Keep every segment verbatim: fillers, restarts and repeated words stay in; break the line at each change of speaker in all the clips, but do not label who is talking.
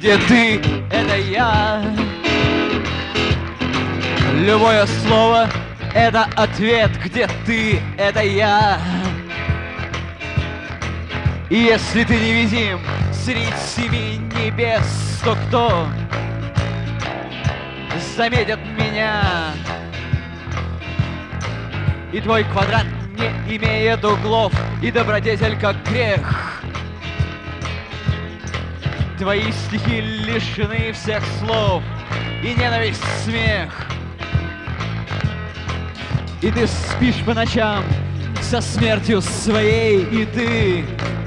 где ты — это я. Любое слово — это ответ, где ты — это я. И если ты невидим средь семи небес, то кто заметит меня? И твой квадрат не имеет углов, и добродетель как грех. Твои стихи лишены всех слов, и ненависть смех. И ты спишь по ночам со смертью своей, и ты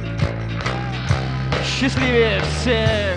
счастливее всех.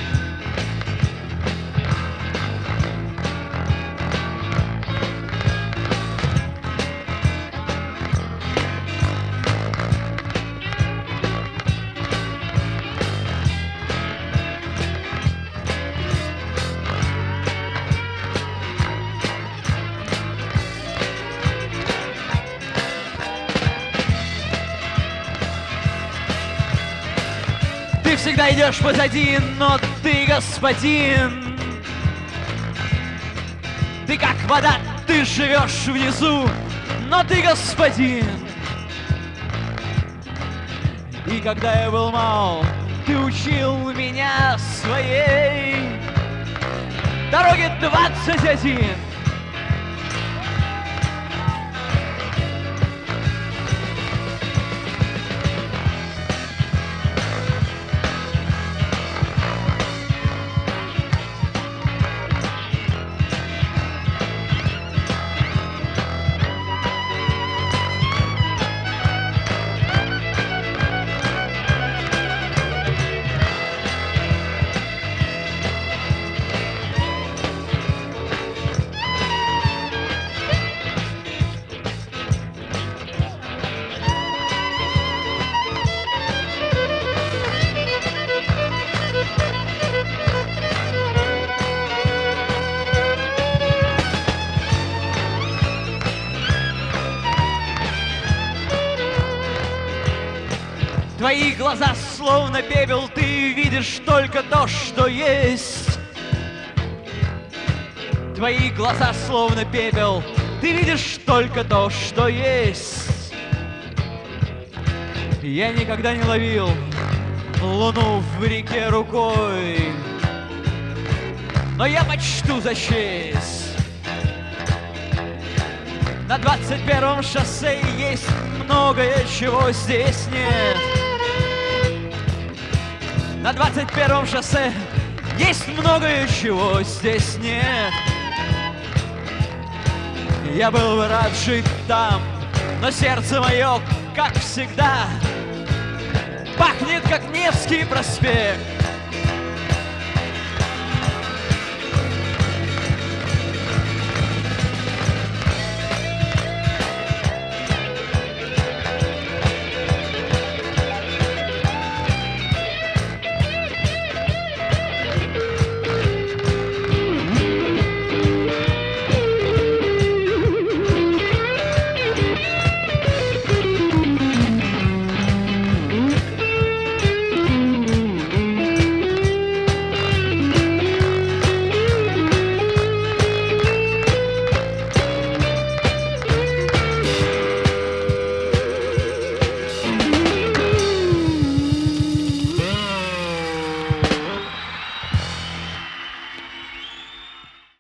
Ты всегда идешь позади, но ты господин. Ты как вода, ты живешь внизу, но ты господин. И когда я был мал, ты учил меня своей дороге двадцать один. Твои глаза словно пепел, ты видишь только то, что есть. Твои глаза словно пепел, ты видишь только то, что есть. Я никогда не ловил луну в реке рукой, но я почту за честь. На двадцать первом шоссе есть многое, чего здесь нет. На двадцать первом шоссе есть многое, чего здесь нет. Я был бы рад жить там, но сердце мое, как всегда, пахнет, как Невский проспект.